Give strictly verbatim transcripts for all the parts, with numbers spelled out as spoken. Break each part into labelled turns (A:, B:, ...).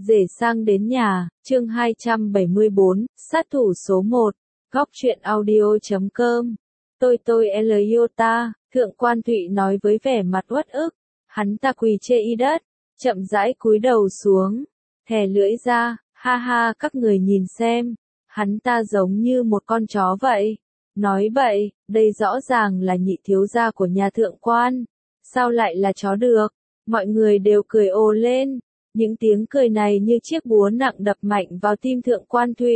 A: Rể sang đến nhà, chương hai trăm bảy mươi bốn, sát thủ số một, góc truyện audio chấm com. Tôi tôi Eliota, thượng quan Thụy nói với vẻ mặt uất ức, hắn ta quỳ chê y đất, chậm rãi cúi đầu xuống, thè lưỡi ra, ha ha các người nhìn xem, hắn ta giống như một con chó vậy. Nói bậy, đây rõ ràng là nhị thiếu gia của nhà thượng quan, sao lại là chó được? Mọi người đều cười ồ lên, những tiếng cười này như chiếc búa nặng đập mạnh vào tim thượng quan Thụy.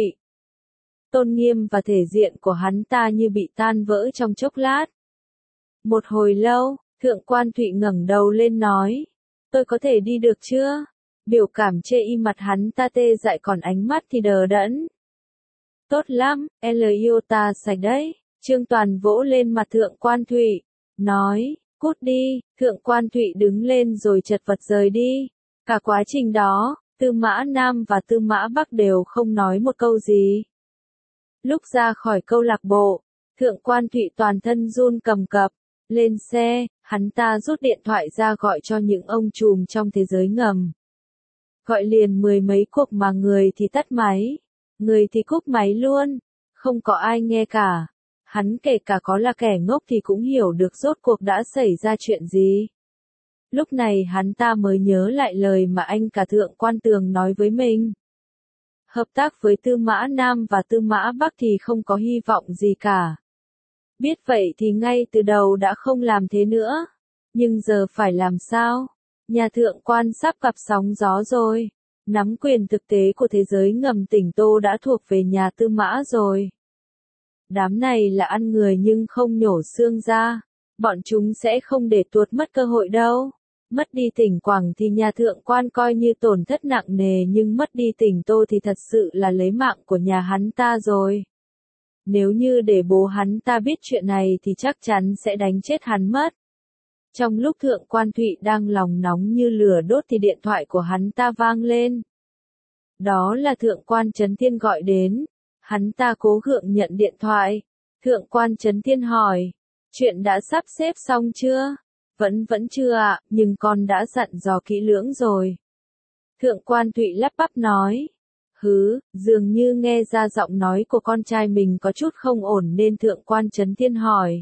A: Tôn nghiêm và thể diện của hắn ta như bị tan vỡ trong chốc lát. Một hồi lâu, thượng quan Thụy ngẩng đầu lên nói, tôi có thể đi được chưa? Biểu cảm chê y mặt hắn ta tê dại còn ánh mắt thì đờ đẫn. Tốt lắm, Eliota sạch đấy. Trương Toàn vỗ lên mặt thượng quan Thụy, nói, cút đi. Thượng quan Thụy đứng lên rồi chật vật rời đi. Cả quá trình đó, Tư Mã Nam và Tư Mã Bắc đều không nói một câu gì. Lúc ra khỏi câu lạc bộ, thượng quan Thụy toàn thân run cầm cập. Lên xe, hắn ta rút điện thoại ra gọi cho những ông trùm trong thế giới ngầm. Gọi liền mười mấy cuộc mà người thì tắt máy, người thì cúp máy luôn, không có ai nghe cả. Hắn kể cả có là kẻ ngốc thì cũng hiểu được rốt cuộc đã xảy ra chuyện gì. Lúc này hắn ta mới nhớ lại lời mà anh cả thượng quan Tường nói với mình. Hợp tác với Tư Mã Nam và Tư Mã Bắc thì không có hy vọng gì cả. Biết vậy thì ngay từ đầu đã không làm thế nữa. Nhưng giờ phải làm sao? Nhà thượng quan sắp gặp sóng gió rồi. Nắm quyền thực tế của thế giới ngầm tỉnh Tô đã thuộc về nhà Tư Mã rồi. Đám này là ăn người nhưng không nhổ xương ra. Bọn chúng sẽ không để tuột mất cơ hội đâu. Mất đi tỉnh Quảng thì nhà thượng quan coi như tổn thất nặng nề, nhưng mất đi tỉnh Tô thì thật sự là lấy mạng của nhà hắn ta rồi. Nếu như để bố hắn ta biết chuyện này thì chắc chắn sẽ đánh chết hắn mất. Trong lúc thượng quan Thụy đang lòng nóng như lửa đốt thì điện thoại của hắn ta vang lên. Đó là thượng quan Trấn Thiên gọi đến. Hắn ta cố gượng nhận điện thoại. Thượng quan Trấn Thiên hỏi, chuyện đã sắp xếp xong chưa? Vẫn vẫn chưa ạ, nhưng con đã dặn dò kỹ lưỡng rồi. Thượng quan Thụy lắp bắp nói. Hứ, dường như nghe ra giọng nói của con trai mình có chút không ổn nên thượng quan Trấn Thiên hỏi.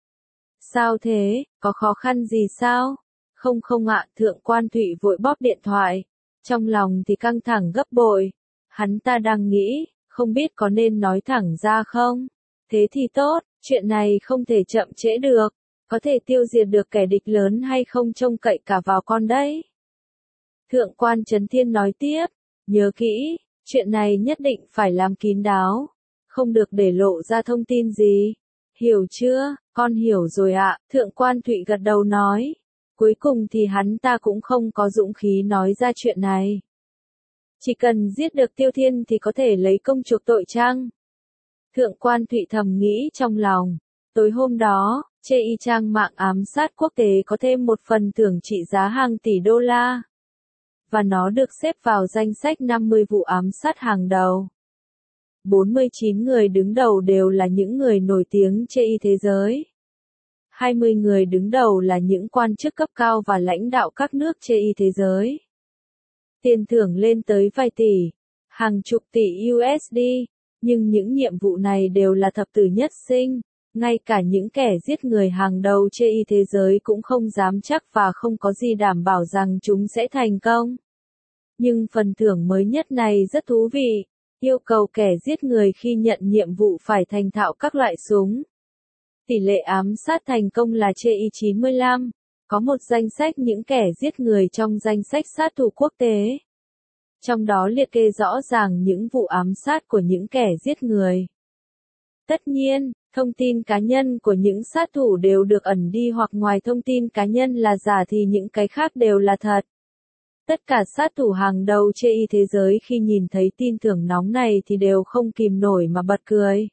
A: Sao thế, có khó khăn gì sao? Không không ạ, thượng quan Thụy vội bóp điện thoại. Trong lòng thì căng thẳng gấp bội. Hắn ta đang nghĩ, không biết có nên nói thẳng ra không? Thế thì tốt, chuyện này không thể chậm trễ được. Có thể tiêu diệt được kẻ địch lớn hay không trông cậy cả vào con đấy. Thượng quan Trấn Thiên nói tiếp, nhớ kỹ, chuyện này nhất định phải làm kín đáo. Không được để lộ ra thông tin gì. Hiểu chưa? Con hiểu rồi ạ. Thượng quan Thụy gật đầu nói. Cuối cùng thì hắn ta cũng không có dũng khí nói ra chuyện này. Chỉ cần giết được Tiêu Thiên thì có thể lấy công chuộc tội chăng? Thượng quan Thụy thầm nghĩ trong lòng. Tối hôm đó, chê y trang mạng ám sát quốc tế có thêm một phần thưởng trị giá hàng tỷ đô la. Và nó được xếp vào danh sách năm mươi vụ ám sát hàng đầu. bốn mươi chín người đứng đầu đều là những người nổi tiếng chê y thế giới. hai mươi người đứng đầu là những quan chức cấp cao và lãnh đạo các nước chê y thế giới. Tiền thưởng lên tới vài tỷ, hàng chục tỷ u ét đê, nhưng những nhiệm vụ này đều là thập tử nhất sinh. Ngay cả những kẻ giết người hàng đầu chê y thế giới cũng không dám chắc và không có gì đảm bảo rằng chúng sẽ thành công. Nhưng phần thưởng mới nhất này rất thú vị, yêu cầu kẻ giết người khi nhận nhiệm vụ phải thành thạo các loại súng. Tỷ lệ ám sát thành công là chê y chín mươi lăm, có một danh sách những kẻ giết người trong danh sách sát thủ quốc tế. Trong đó liệt kê rõ ràng những vụ ám sát của những kẻ giết người. Tất nhiên, thông tin cá nhân của những sát thủ đều được ẩn đi, hoặc ngoài thông tin cá nhân là giả thì những cái khác đều là thật. Tất cả sát thủ hàng đầu chê y thế giới khi nhìn thấy tin thưởng nóng này thì đều không kìm nổi mà bật cười.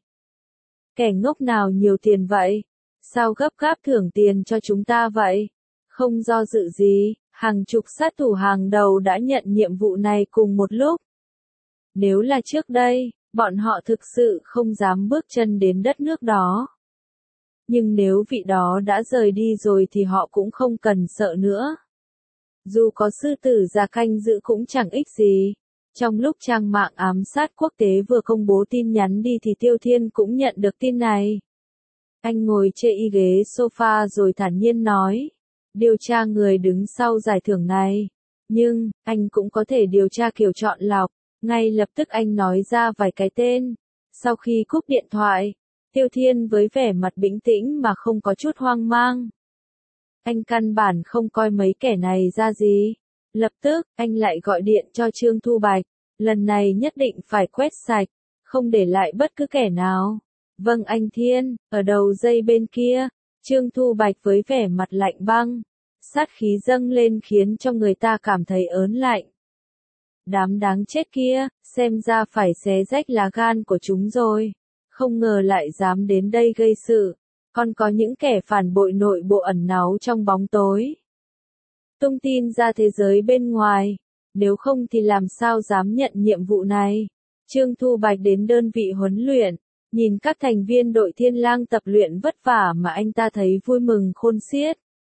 A: Kẻ ngốc nào nhiều tiền vậy? Sao gấp gáp thưởng tiền cho chúng ta vậy? Không do dự gì, hàng chục sát thủ hàng đầu đã nhận nhiệm vụ này cùng một lúc. Nếu là trước đây, bọn họ thực sự không dám bước chân đến đất nước đó. Nhưng nếu vị đó đã rời đi rồi thì họ cũng không cần sợ nữa. Dù có sư tử già canh giữ cũng chẳng ích gì. Trong lúc trang mạng ám sát quốc tế vừa công bố tin nhắn đi thì Tiêu Thiên cũng nhận được tin này. Anh ngồi trên y ghế sofa rồi thản nhiên nói. Điều tra người đứng sau giải thưởng này. Nhưng, anh cũng có thể điều tra kiểu chọn lọc. Ngay lập tức anh nói ra vài cái tên. Sau khi cúp điện thoại, Tiêu Thiên với vẻ mặt bình tĩnh mà không có chút hoang mang. Anh căn bản không coi mấy kẻ này ra gì. Lập tức, anh lại gọi điện cho Trương Thu Bạch. Lần này nhất định phải quét sạch, không để lại bất cứ kẻ nào. Vâng anh Thiên, ở đầu dây bên kia, Trương Thu Bạch với vẻ mặt lạnh băng. Sát khí dâng lên khiến cho người ta cảm thấy ớn lạnh. Đám đáng chết kia, xem ra phải xé rách lá gan của chúng rồi. Không ngờ lại dám đến đây gây sự. Còn có những kẻ phản bội nội bộ ẩn náu trong bóng tối. Tung tin ra thế giới bên ngoài. Nếu không thì làm sao dám nhận nhiệm vụ này. Trương Thu Bạch đến đơn vị huấn luyện. Nhìn các thành viên đội Thiên Lang tập luyện vất vả mà anh ta thấy vui mừng khôn xiết.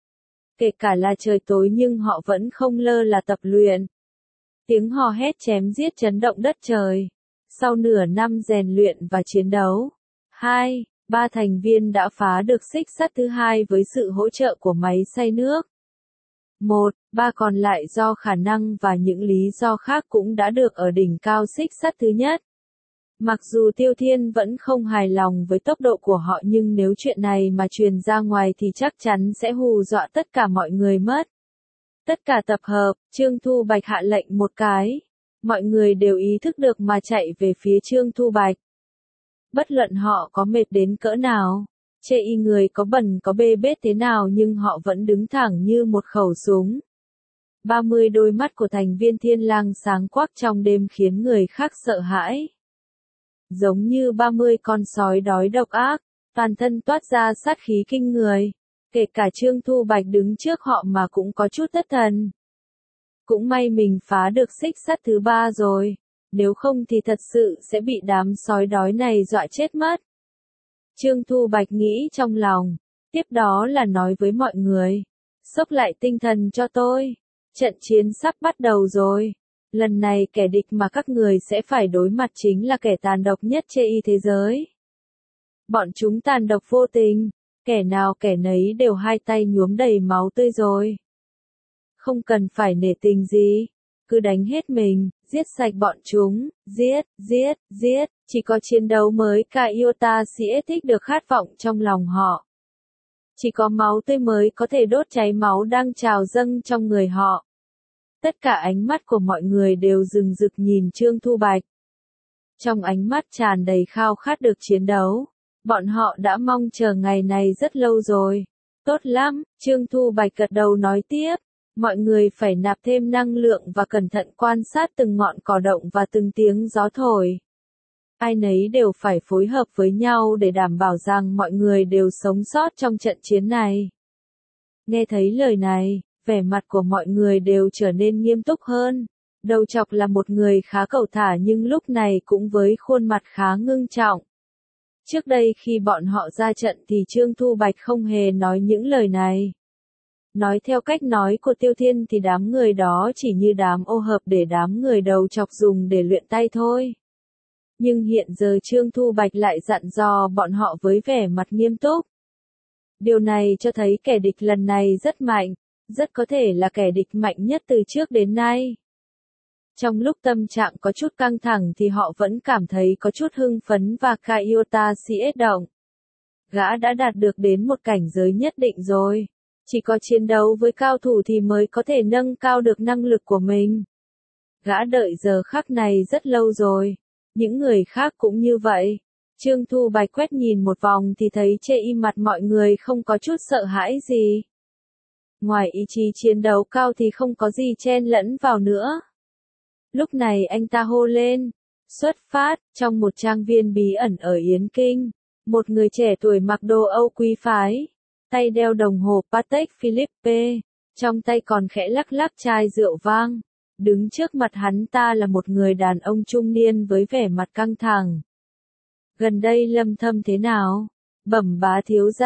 A: Kể cả là trời tối nhưng họ vẫn không lơ là tập luyện. Tiếng hò hét chém giết chấn động đất trời. Sau nửa năm rèn luyện và chiến đấu, hai, ba thành viên đã phá được xích sắt thứ hai với sự hỗ trợ của máy xay nước. Một, ba còn lại do khả năng và những lý do khác cũng đã được ở đỉnh cao xích sắt thứ nhất. Mặc dù Tiêu Thiên vẫn không hài lòng với tốc độ của họ nhưng nếu chuyện này mà truyền ra ngoài thì chắc chắn sẽ hù dọa tất cả mọi người mất. Tất cả tập hợp, Trương Thu Bạch hạ lệnh một cái. Mọi người đều ý thức được mà chạy về phía Trương Thu Bạch. Bất luận họ có mệt đến cỡ nào, chê y người có bẩn có bê bết thế nào nhưng họ vẫn đứng thẳng như một khẩu súng. ba mươi đôi mắt của thành viên Thiên Lang sáng quắc trong đêm khiến người khác sợ hãi. Giống như ba mươi con sói đói độc ác, toàn thân toát ra sát khí kinh người. Kể cả Trương Thu Bạch đứng trước họ mà cũng có chút thất thần. Cũng may mình phá được xích sắt thứ ba rồi. Nếu không thì thật sự sẽ bị đám sói đói này dọa chết mất. Trương Thu Bạch nghĩ trong lòng. Tiếp đó là nói với mọi người. Xốc lại tinh thần cho tôi. Trận chiến sắp bắt đầu rồi. Lần này kẻ địch mà các người sẽ phải đối mặt chính là kẻ tàn độc nhất trên y thế giới. Bọn chúng tàn độc vô tình. Kẻ nào kẻ nấy đều hai tay nhuốm đầy máu tươi rồi. Không cần phải nể tình gì. Cứ đánh hết mình, giết sạch bọn chúng, giết, giết, giết. Chỉ có chiến đấu mới cả Iota sẽ thích được khát vọng trong lòng họ. Chỉ có máu tươi mới có thể đốt cháy máu đang trào dâng trong người họ. Tất cả ánh mắt của mọi người đều rừng rực nhìn Trương Thu Bạch. Trong ánh mắt tràn đầy khao khát được chiến đấu. Bọn họ đã mong chờ ngày này rất lâu rồi. Tốt lắm, Trương Thu Bạch gật đầu nói tiếp. Mọi người phải nạp thêm năng lượng và cẩn thận quan sát từng ngọn cỏ động và từng tiếng gió thổi. Ai nấy đều phải phối hợp với nhau để đảm bảo rằng mọi người đều sống sót trong trận chiến này. Nghe thấy lời này, vẻ mặt của mọi người đều trở nên nghiêm túc hơn. Đầu chọc là một người khá cẩu thả nhưng lúc này cũng với khuôn mặt khá ngưng trọng. Trước đây khi bọn họ ra trận thì Trương Thu Bạch không hề nói những lời này. Nói theo cách nói của Tiêu Thiên thì đám người đó chỉ như đám ô hợp để đám người đầu chọc dùng để luyện tay thôi. Nhưng hiện giờ Trương Thu Bạch lại dặn dò bọn họ với vẻ mặt nghiêm túc. Điều này cho thấy kẻ địch lần này rất mạnh, rất có thể là kẻ địch mạnh nhất từ trước đến nay. Trong lúc tâm trạng có chút căng thẳng thì họ vẫn cảm thấy có chút hưng phấn và Iota siết động. Gã đã đạt được đến một cảnh giới nhất định rồi. Chỉ có chiến đấu với cao thủ thì mới có thể nâng cao được năng lực của mình. Gã đợi giờ khắc này rất lâu rồi. Những người khác cũng như vậy. Trương Thu Bạch quét nhìn một vòng thì thấy trên y mặt mọi người không có chút sợ hãi gì. Ngoài ý chí chiến đấu cao thì không có gì chen lẫn vào nữa. Lúc này anh ta hô lên. Xuất phát, trong một trang viên bí ẩn ở Yến Kinh. Một người trẻ tuổi mặc đồ Âu quý phái. Tay đeo đồng hồ Patek Philippe. Trong tay còn khẽ lắc lắc chai rượu vang. Đứng trước mặt hắn ta là một người đàn ông trung niên với vẻ mặt căng thẳng. Gần đây Lâm Thâm thế nào? Bẩm bá thiếu gia,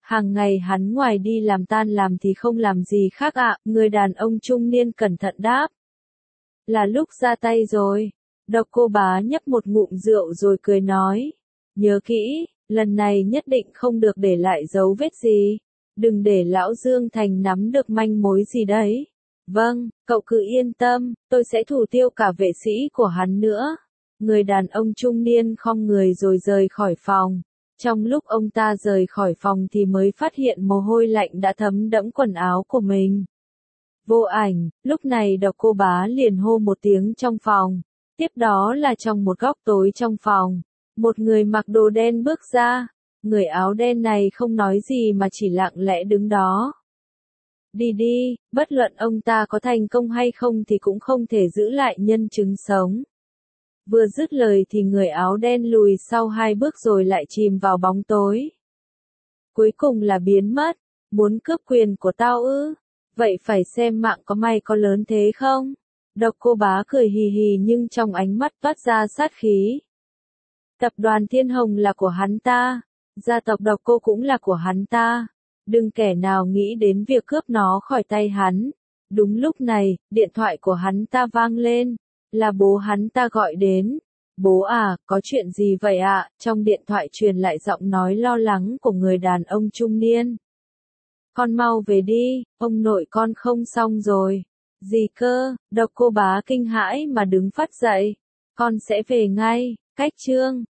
A: Hàng ngày hắn ngoài đi làm tan làm thì không làm gì khác ạ, người đàn ông trung niên cẩn thận đáp. Là lúc ra tay rồi. Độc Cô Bá nhấp một ngụm rượu rồi cười nói. Nhớ kỹ, lần này nhất định không được để lại dấu vết gì. Đừng để lão Dương Thành nắm được manh mối gì đấy. Vâng, cậu cứ yên tâm, tôi sẽ thủ tiêu cả vệ sĩ của hắn nữa. Người đàn ông trung niên khom người rồi rời khỏi phòng. Trong lúc ông ta rời khỏi phòng thì mới phát hiện mồ hôi lạnh đã thấm đẫm quần áo của mình. Vô ảnh, lúc này Độc Cô Bá liền hô một tiếng trong phòng. Tiếp đó là trong một góc tối trong phòng. Một người mặc đồ đen bước ra. Người áo đen này không nói gì mà chỉ lặng lẽ đứng đó. Đi đi, bất luận ông ta có thành công hay không thì cũng không thể giữ lại nhân chứng sống. Vừa dứt lời thì người áo đen lùi sau hai bước rồi lại chìm vào bóng tối. Cuối cùng là biến mất. Muốn cướp quyền của tao ư? Vậy phải xem mạng có may có lớn thế không? Độc Cô Bá cười hì hì nhưng trong ánh mắt toát ra sát khí. Tập đoàn Thiên Hồng là của hắn ta. Gia tộc Độc Cô cũng là của hắn ta. Đừng kẻ nào nghĩ đến việc cướp nó khỏi tay hắn. Đúng lúc này, điện thoại của hắn ta vang lên. Là bố hắn ta gọi đến. Bố à, có chuyện gì vậy ạ? À? Trong điện thoại truyền lại giọng nói lo lắng của người đàn ông trung niên. Con mau về đi, ông nội con không xong rồi. Gì cơ? Độc Cô Bá kinh hãi mà đứng phát dậy. Con sẽ về ngay. Cách chương